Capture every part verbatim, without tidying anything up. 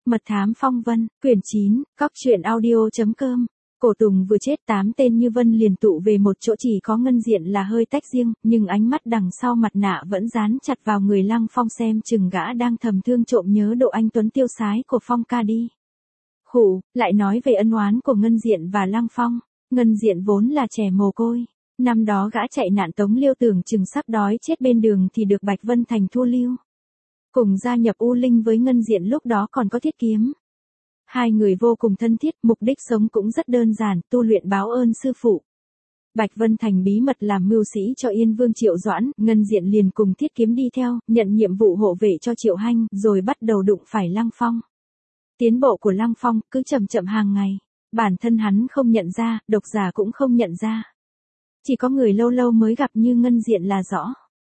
Mật thám phong vân, quyển chín, cóc truyện audio.com. Cổ Tùng vừa chết, tám tên như vân liền tụ về một chỗ, chỉ có Ngân Diện là hơi tách riêng, nhưng ánh mắt đằng sau mặt nạ vẫn dán chặt vào người Lăng Phong, xem chừng gã đang thầm thương trộm nhớ độ anh tuấn tiêu sái của Phong ca đi. Khụ, lại nói về ân oán của Ngân Diện và Lăng Phong. Ngân Diện vốn là trẻ mồ côi. Năm đó gã chạy nạn Tống Liêu, tưởng chừng sắp đói chết bên đường thì được Bạch Vân Thành thu lưu. Cùng gia nhập U Linh với Ngân Diện, lúc đó còn có Thiết Kiếm. Hai người vô cùng thân thiết, mục đích sống cũng rất đơn giản, tu luyện báo ơn sư phụ. Bạch Vân Thành bí mật làm mưu sĩ cho Yên Vương Triệu Doãn, Ngân Diện liền cùng Thiết Kiếm đi theo, nhận nhiệm vụ hộ vệ cho Triệu Hanh, rồi bắt đầu đụng phải Lăng Phong. Tiến bộ của Lăng Phong cứ chậm chậm hàng ngày, bản thân hắn không nhận ra, độc giả cũng không nhận ra. Chỉ có người lâu lâu mới gặp như Ngân Diện là rõ.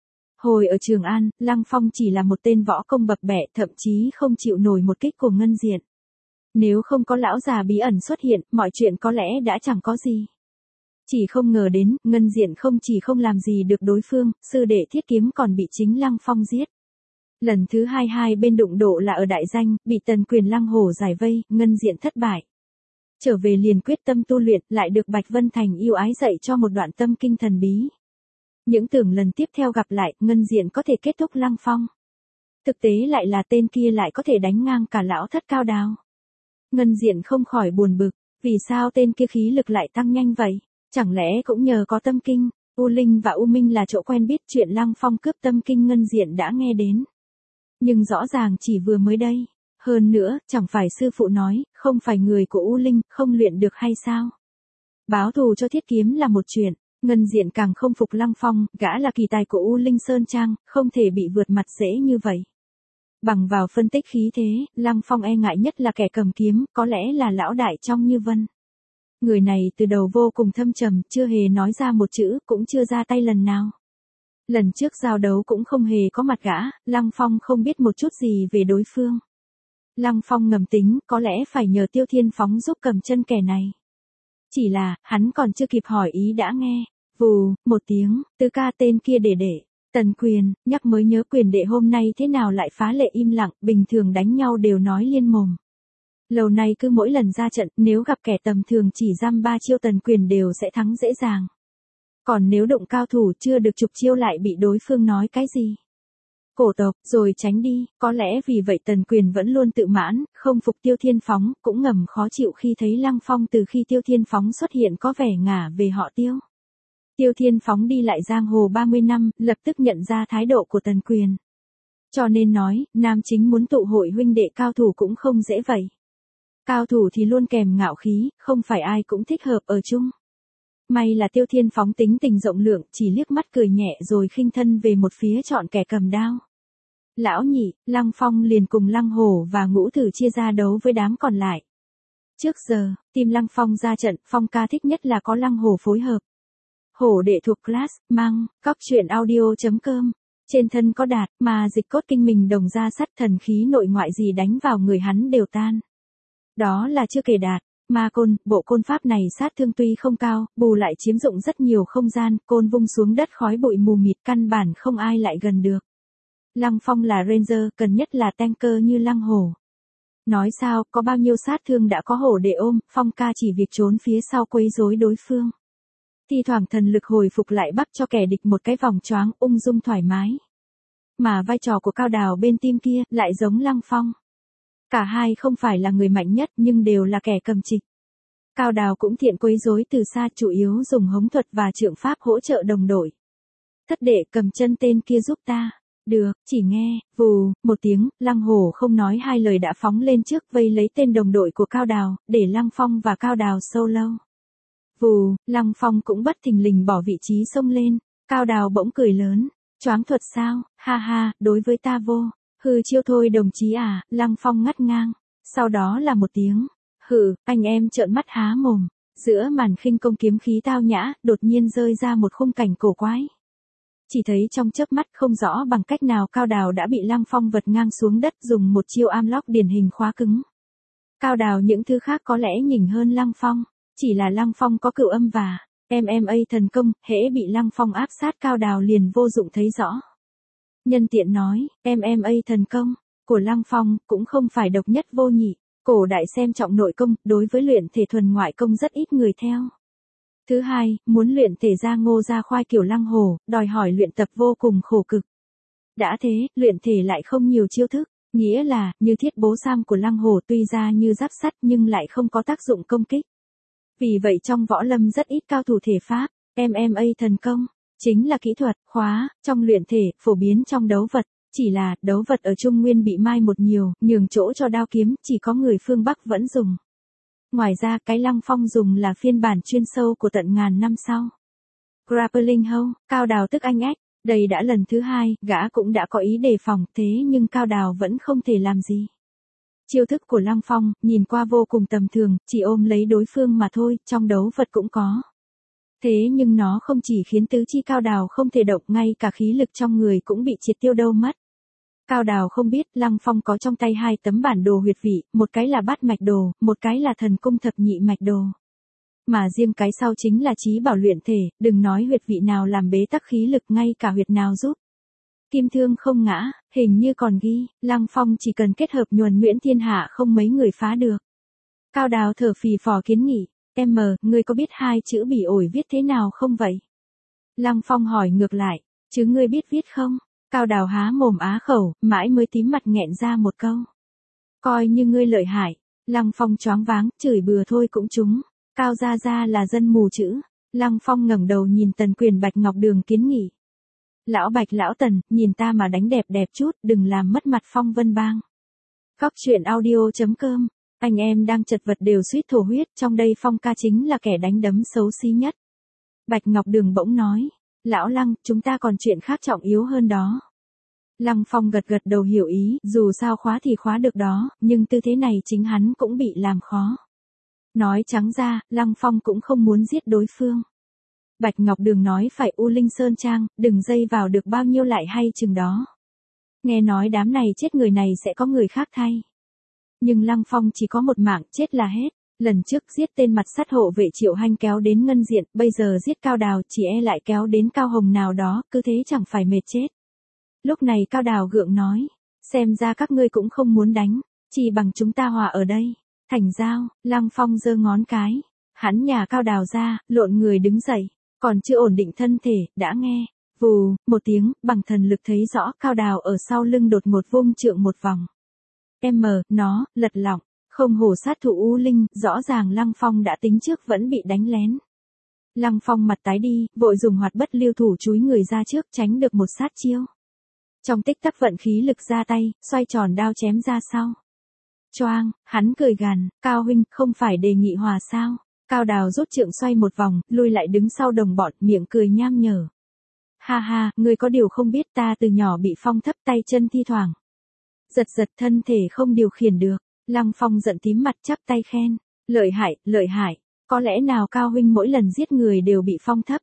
Hồi ở Trường An, Lăng Phong chỉ là một tên võ công bập bẹ, thậm chí không chịu nổi một kích của Ngân Diện. Nếu không có lão già bí ẩn xuất hiện, mọi chuyện có lẽ đã chẳng có gì. Chỉ không ngờ đến, Ngân Diện không chỉ không làm gì được đối phương, sư đệ Thiết Kiếm còn bị chính Lăng Phong giết. Lần thứ hai hai bên đụng độ là ở Đại Danh, bị Tần Quyền Lăng Hổ giải vây, Ngân Diện thất bại. Trở về liền quyết tâm tu luyện, lại được Bạch Vân Thành yêu ái dạy cho một đoạn tâm kinh thần bí. Những tưởng lần tiếp theo gặp lại, Ngân Diện có thể kết thúc Lăng Phong. Thực tế lại là tên kia lại có thể đánh ngang cả lão thất Cao Đào. Ngân Diện không khỏi buồn bực, vì sao tên kia khí lực lại tăng nhanh vậy? Chẳng lẽ cũng nhờ có tâm kinh? U Linh và U Minh là chỗ quen biết, chuyện Lăng Phong cướp tâm kinh Ngân Diện đã nghe đến. Nhưng rõ ràng chỉ vừa mới đây. Hơn nữa, chẳng phải sư phụ nói, không phải người của U Linh, không luyện được hay sao? Báo thù cho Thiết Kiếm là một chuyện. Ngân Diện càng không phục Lăng Phong, gã là kỳ tài của U Linh Sơn Trang, không thể bị vượt mặt dễ như vậy. Bằng vào phân tích khí thế, Lăng Phong e ngại nhất là kẻ cầm kiếm, có lẽ là lão đại trong Như Vân. Người này từ đầu vô cùng thâm trầm, chưa hề nói ra một chữ, cũng chưa ra tay lần nào. Lần trước giao đấu cũng không hề có mặt gã, Lăng Phong không biết một chút gì về đối phương. Lăng Phong ngầm tính, có lẽ phải nhờ Tiêu Thiên Phóng giúp cầm chân kẻ này. Chỉ là, hắn còn chưa kịp hỏi ý đã nghe, vù, một tiếng, Tứ ca tên kia để để. Tần Quyền, nhắc mới nhớ Quyền đệ hôm nay thế nào lại phá lệ im lặng, bình thường đánh nhau đều nói liên mồm. Lâu nay cứ mỗi lần ra trận, nếu gặp kẻ tầm thường chỉ dăm ba chiêu Tần Quyền đều sẽ thắng dễ dàng. Còn nếu đụng cao thủ chưa được chục chiêu lại bị đối phương nói cái gì? Cổ tộc, rồi tránh đi, có lẽ vì vậy Tần Quyền vẫn luôn tự mãn, không phục Tiêu Thiên Phóng, cũng ngầm khó chịu khi thấy Lăng Phong từ khi Tiêu Thiên Phóng xuất hiện có vẻ ngả về họ Tiêu. Tiêu Thiên Phóng đi lại giang hồ ba mươi năm, lập tức nhận ra thái độ của Tần Quyền. Cho nên nói, nam chính muốn tụ hội huynh đệ cao thủ cũng không dễ vậy. Cao thủ thì luôn kèm ngạo khí, không phải ai cũng thích hợp ở chung. May là Tiêu Thiên Phóng tính tình rộng lượng, chỉ liếc mắt cười nhẹ rồi khinh thân về một phía chọn kẻ cầm đao. Lão nhị, Lăng Phong liền cùng Lăng Hổ và Ngũ Thử chia ra đấu với đám còn lại. Trước giờ, team Lăng Phong ra trận, Phong ca thích nhất là có Lăng Hổ phối hợp. Hổ đệ thuộc class, mang, cóc truyện audio.com. Trên thân có đạt, mà dịch cốt kinh mình đồng ra sắt, thần khí nội ngoại gì đánh vào người hắn đều tan. Đó là chưa kể đạt, ma côn, bộ côn pháp này sát thương tuy không cao, bù lại chiếm dụng rất nhiều không gian, côn vung xuống đất khói bụi mù mịt, căn bản không ai lại gần được. Lăng Phong là Ranger, cần nhất là tanker như Lăng Hổ. Nói sao, có bao nhiêu sát thương đã có hổ để ôm, Phong ca chỉ việc trốn phía sau quấy rối đối phương. Thi thoảng thần lực hồi phục lại bắt cho kẻ địch một cái vòng choáng, ung dung thoải mái. Mà vai trò của Cao Đào bên team kia lại giống Lăng Phong. Cả hai không phải là người mạnh nhất nhưng đều là kẻ cầm trịch. Cao Đào cũng thiện quấy rối từ xa, chủ yếu dùng hống thuật và trượng pháp hỗ trợ đồng đội. Thất đệ, cầm chân tên kia giúp ta. Được, chỉ nghe, vù, một tiếng, Lăng Hổ không nói hai lời đã phóng lên trước vây lấy tên đồng đội của Cao Đào, để Lăng Phong và Cao Đào solo. Vù, Lăng Phong cũng bất thình lình bỏ vị trí xông lên, Cao Đào bỗng cười lớn, choáng thuật sao, ha ha, đối với ta vô, hừ chiêu thôi đồng chí à, Lăng Phong ngắt ngang, sau đó là một tiếng, hừ, anh em trợn mắt há mồm, giữa màn khinh công kiếm khí tao nhã, đột nhiên rơi ra một khung cảnh cổ quái. Chỉ thấy trong chớp mắt không rõ bằng cách nào Cao Đào đã bị Lăng Phong vật ngang xuống đất, dùng một chiêu am lock điển hình khóa cứng. Cao Đào những thứ khác có lẽ nhỉnh hơn Lăng Phong. Chỉ là Lăng Phong có cửu âm và em em a thần công, hễ bị Lăng Phong áp sát Cao Đào liền vô dụng thấy rõ. Nhân tiện nói, em em a thần công, của Lăng Phong cũng không phải độc nhất vô nhị, cổ đại xem trọng nội công, đối với luyện thể thuần ngoại công rất ít người theo. Thứ hai, muốn luyện thể ra ngô ra khoai kiểu Lăng Hổ, đòi hỏi luyện tập vô cùng khổ cực. Đã thế, luyện thể lại không nhiều chiêu thức, nghĩa là, như thiết bố sam của Lăng Hổ tuy ra như giáp sắt nhưng lại không có tác dụng công kích. Vì vậy trong võ lâm rất ít cao thủ thể pháp, em em a thần công, chính là kỹ thuật, khóa, trong luyện thể, phổ biến trong đấu vật, chỉ là, đấu vật ở Trung Nguyên bị mai một nhiều, nhường chỗ cho đao kiếm, chỉ có người phương Bắc vẫn dùng. Ngoài ra, cái Lăng Phong dùng là phiên bản chuyên sâu của tận ngàn năm sau. Grappling hold, Cao Đào tức anh ếch, đây đã lần thứ hai, gã cũng đã có ý đề phòng, thế nhưng Cao Đào vẫn không thể làm gì. Chiêu thức của Lăng Phong, nhìn qua vô cùng tầm thường, chỉ ôm lấy đối phương mà thôi, trong đấu vật cũng có. Thế nhưng nó không chỉ khiến tứ chi Cao Đào không thể động, ngay cả khí lực trong người cũng bị triệt tiêu đâu mất. Cao Đào không biết Lăng Phong có trong tay hai tấm bản đồ huyệt vị, một cái là bát mạch đồ, một cái là thần cung thập nhị mạch đồ. Mà riêng cái sau chính là trí bảo luyện thể, đừng nói huyệt vị nào làm bế tắc khí lực, ngay cả huyệt nào giúp kim thương không ngã, hình như còn ghi, Lăng Phong chỉ cần kết hợp nhuần nhuyễn thiên hạ không mấy người phá được. Cao Đào thở phì phò kiến nghị, em mờ, ngươi có biết hai chữ bỉ ổi viết thế nào không vậy? Lăng Phong hỏi ngược lại, chứ ngươi biết viết không? Cao Đào há mồm á khẩu, mãi mới tím mặt nghẹn ra một câu. Coi như ngươi lợi hại. Lăng Phong choáng váng, chửi bừa thôi cũng trúng. Cao gia gia là dân mù chữ. Lăng Phong ngẩng đầu nhìn Tần Quyền Bạch Ngọc Đường kiến nghị. Lão Bạch lão Tần, nhìn ta mà đánh đẹp đẹp chút, đừng làm mất mặt Phong Vân Bang. Góc truyện audio chấm com, anh em đang chật vật đều suýt thổ huyết, trong đây Phong ca chính là kẻ đánh đấm xấu xí nhất. Bạch Ngọc Đường bỗng nói, lão Lăng, chúng ta còn chuyện khác trọng yếu hơn đó. Lăng Phong gật gật đầu hiểu ý, dù sao khóa thì khóa được đó, nhưng tư thế này chính hắn cũng bị làm khó. Nói trắng ra, Lăng Phong cũng không muốn giết đối phương. Bạch Ngọc Đường nói phải U Linh Sơn Trang, đừng dây vào được bao nhiêu lại hay chừng đó. Nghe nói đám này chết người này sẽ có người khác thay. Nhưng Lăng Phong chỉ có một mạng, chết là hết. Lần trước giết tên mặt sắt hộ vệ Triệu Hanh kéo đến ngân diện, bây giờ giết Cao Đào chỉ e lại kéo đến Cao Hồng nào đó, cứ thế chẳng phải mệt chết. Lúc này Cao Đào gượng nói, xem ra các ngươi cũng không muốn đánh, chỉ bằng chúng ta hòa ở đây. Thành giao, Lăng Phong giơ ngón cái, hắn nhả Cao Đào ra, lộn người đứng dậy, còn chưa ổn định thân thể, đã nghe, vù, một tiếng, bằng thần lực thấy rõ Cao Đào ở sau lưng đột ngột vung trượng một vòng. Em mờ, nó, lật lọng, không hổ sát thủ U Linh, rõ ràng Lăng Phong đã tính trước vẫn bị đánh lén. Lăng Phong mặt tái đi, vội dùng hoạt bất lưu thủ chúi người ra trước tránh được một sát chiêu. Trong tích tắc vận khí lực ra tay, xoay tròn đao chém ra sau. Choang, hắn cười gằn, Cao huynh, không phải đề nghị hòa sao? Cao Đào rút trượng xoay một vòng, lui lại đứng sau đồng bọn, miệng cười nham nhở. Ha ha, ngươi có điều không biết ta từ nhỏ bị Phong thấp tay chân thi thoảng. Giật giật thân thể không điều khiển được, Lăng Phong giận tím mặt chắp tay khen. Lợi hại, lợi hại, có lẽ nào Cao huynh mỗi lần giết người đều bị Phong thấp?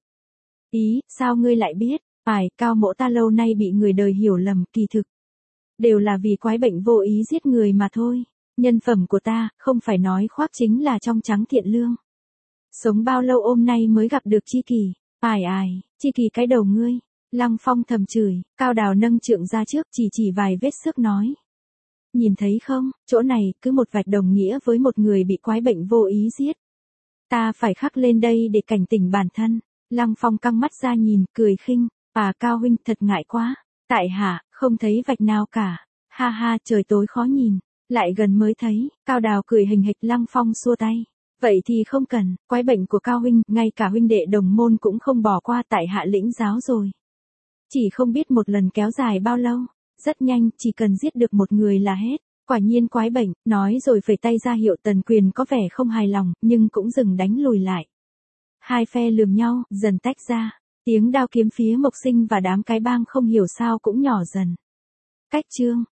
Ý, sao ngươi lại biết? Phải, Cao mỗ ta lâu nay bị người đời hiểu lầm, kỳ thực. Đều là vì quái bệnh vô ý giết người mà thôi. Nhân phẩm của ta, không phải nói khoác chính là trong trắng thiện lương. Sống bao lâu hôm nay mới gặp được Chi Kỳ, ai ai, Chi Kỳ cái đầu ngươi. Lăng Phong thầm chửi, Cao Đào nâng trượng ra trước chỉ chỉ vài vết xước nói. Nhìn thấy không, chỗ này cứ một vạch đồng nghĩa với một người bị quái bệnh vô ý giết. Ta phải khắc lên đây để cảnh tỉnh bản thân. Lăng Phong căng mắt ra nhìn, cười khinh, à Cao huynh thật ngại quá. Tại hạ, không thấy vạch nào cả. Ha ha, trời tối khó nhìn. Lại gần mới thấy, Cao Đào cười hình hịch. Lăng Phong xua tay. Vậy thì không cần, quái bệnh của Cao huynh, ngay cả huynh đệ đồng môn cũng không bỏ qua, tại hạ lĩnh giáo rồi. Chỉ không biết một lần kéo dài bao lâu. Rất nhanh, chỉ cần giết được một người là hết. Quả nhiên quái bệnh, nói rồi phẩy tay ra hiệu. Tần Quyền có vẻ không hài lòng, nhưng cũng dừng đánh lùi lại. Hai phe lườm nhau, dần tách ra. Tiếng đao kiếm phía Mộc Sinh và đám cái bang không hiểu sao cũng nhỏ dần. Cách chương.